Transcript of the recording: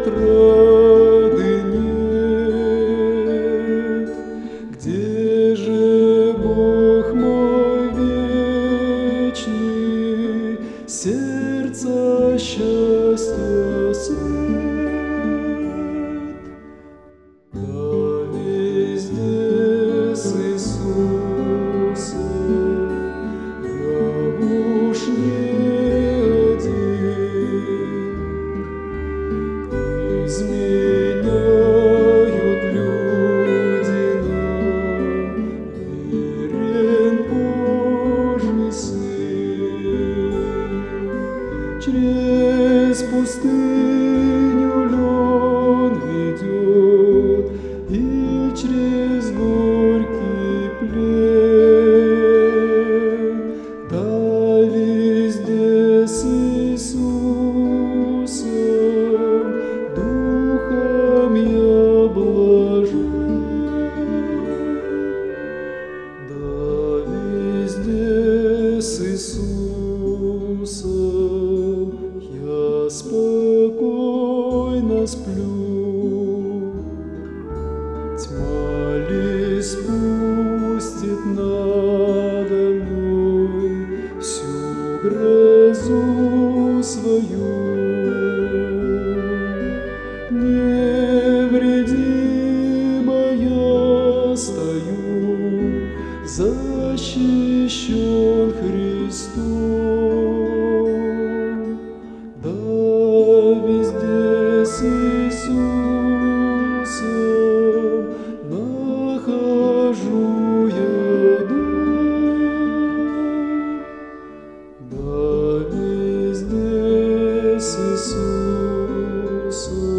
отрады нет. Где же Бог мой вечный, сердца счастья свет? Да везде с Иисусом я уж не один. Изменяют люди нам, верен Божий Сын. Через пустыню лен ведет и через горький плен. Да везде с Иисусом духом я блажен. Да везде с Иисусом я спокойно сплю. Тьма ли спустит надо мной всю грозу свою? Невредимо я стою, защищен Христом. Да везде с Иисусом нахожу я дом. Да везде с Иисусом